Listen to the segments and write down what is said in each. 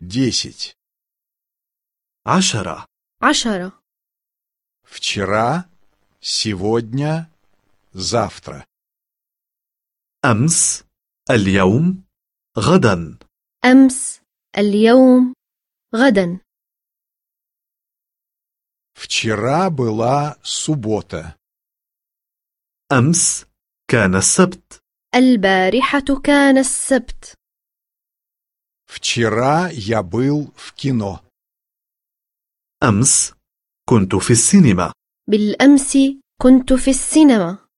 10. 10. 10. Вчера, сегодня, завтра. أمس، اليوم، غدا. أمس، اليوم، غدا. Вчера была суббота. أمس كان السبت. البارحة كان السبت. Вчера я был в кино. أمس كنت في السينما. بالأمس كنت في السينما.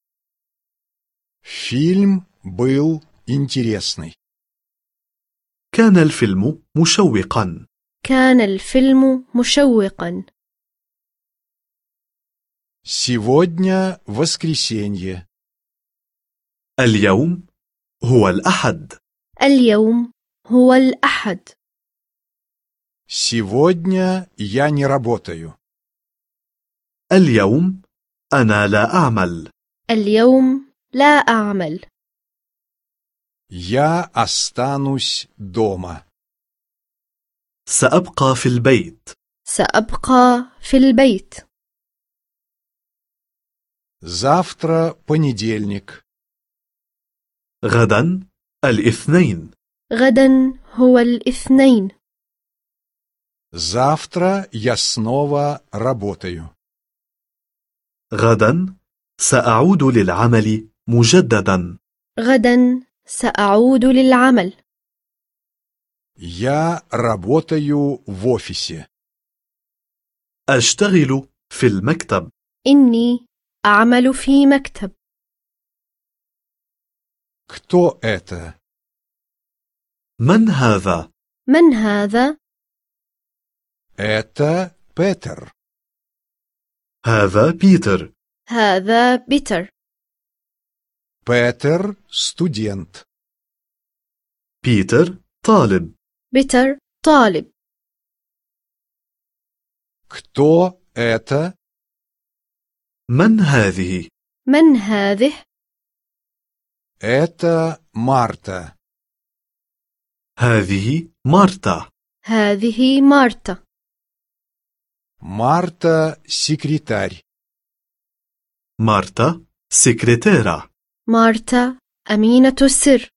Фильм был интересный. كان الفيلم مشوقا. كان الفيلم مشوقا. Сегодня воскресенье. اليوم هو الأحد. اليوم هو الأحد. Сегодня я не работаю. اليوم أنا لا أعمل. اليوم لا أعمل. Я останусь дома. سأبقى في البيت. سأبقى في البيت. Завтра понедельник. غدا الاثنين. غدا هو الاثنين. Завтра я снова работаю. غدا سأعود للعمل مجددا. غدا سأعود للعمل. Я работаю в офисе. أشتغل في المكتب. إني أعمل في مكتب. Кто это? من هذا؟ من هذا؟ Это Петер. هذا بيتر. هذا بيتر. Петер студент. بيتر طالب. بيتر طالب. Кто это? من هذه؟ من هذه؟ Это Марта. هذه مارتا. هذه مارتا. Марта секретарь. مارتا سكرتيرة. مارتا أمينة السر.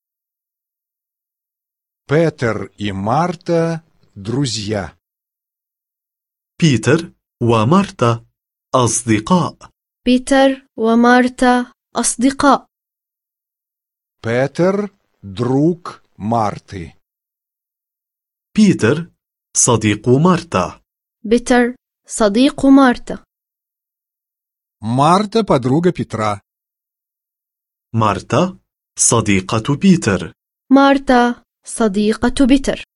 Петер и Марта друзья. بيتر ومارتا أصدقاء. بيتر ومارتا أصدقاء. Петер друг Марты. بيتر صديق مارتا. بيتر صديق مارتا. Марта подруга Петра. مارتا صديقة بيتر. مارتا صديقة بيتر.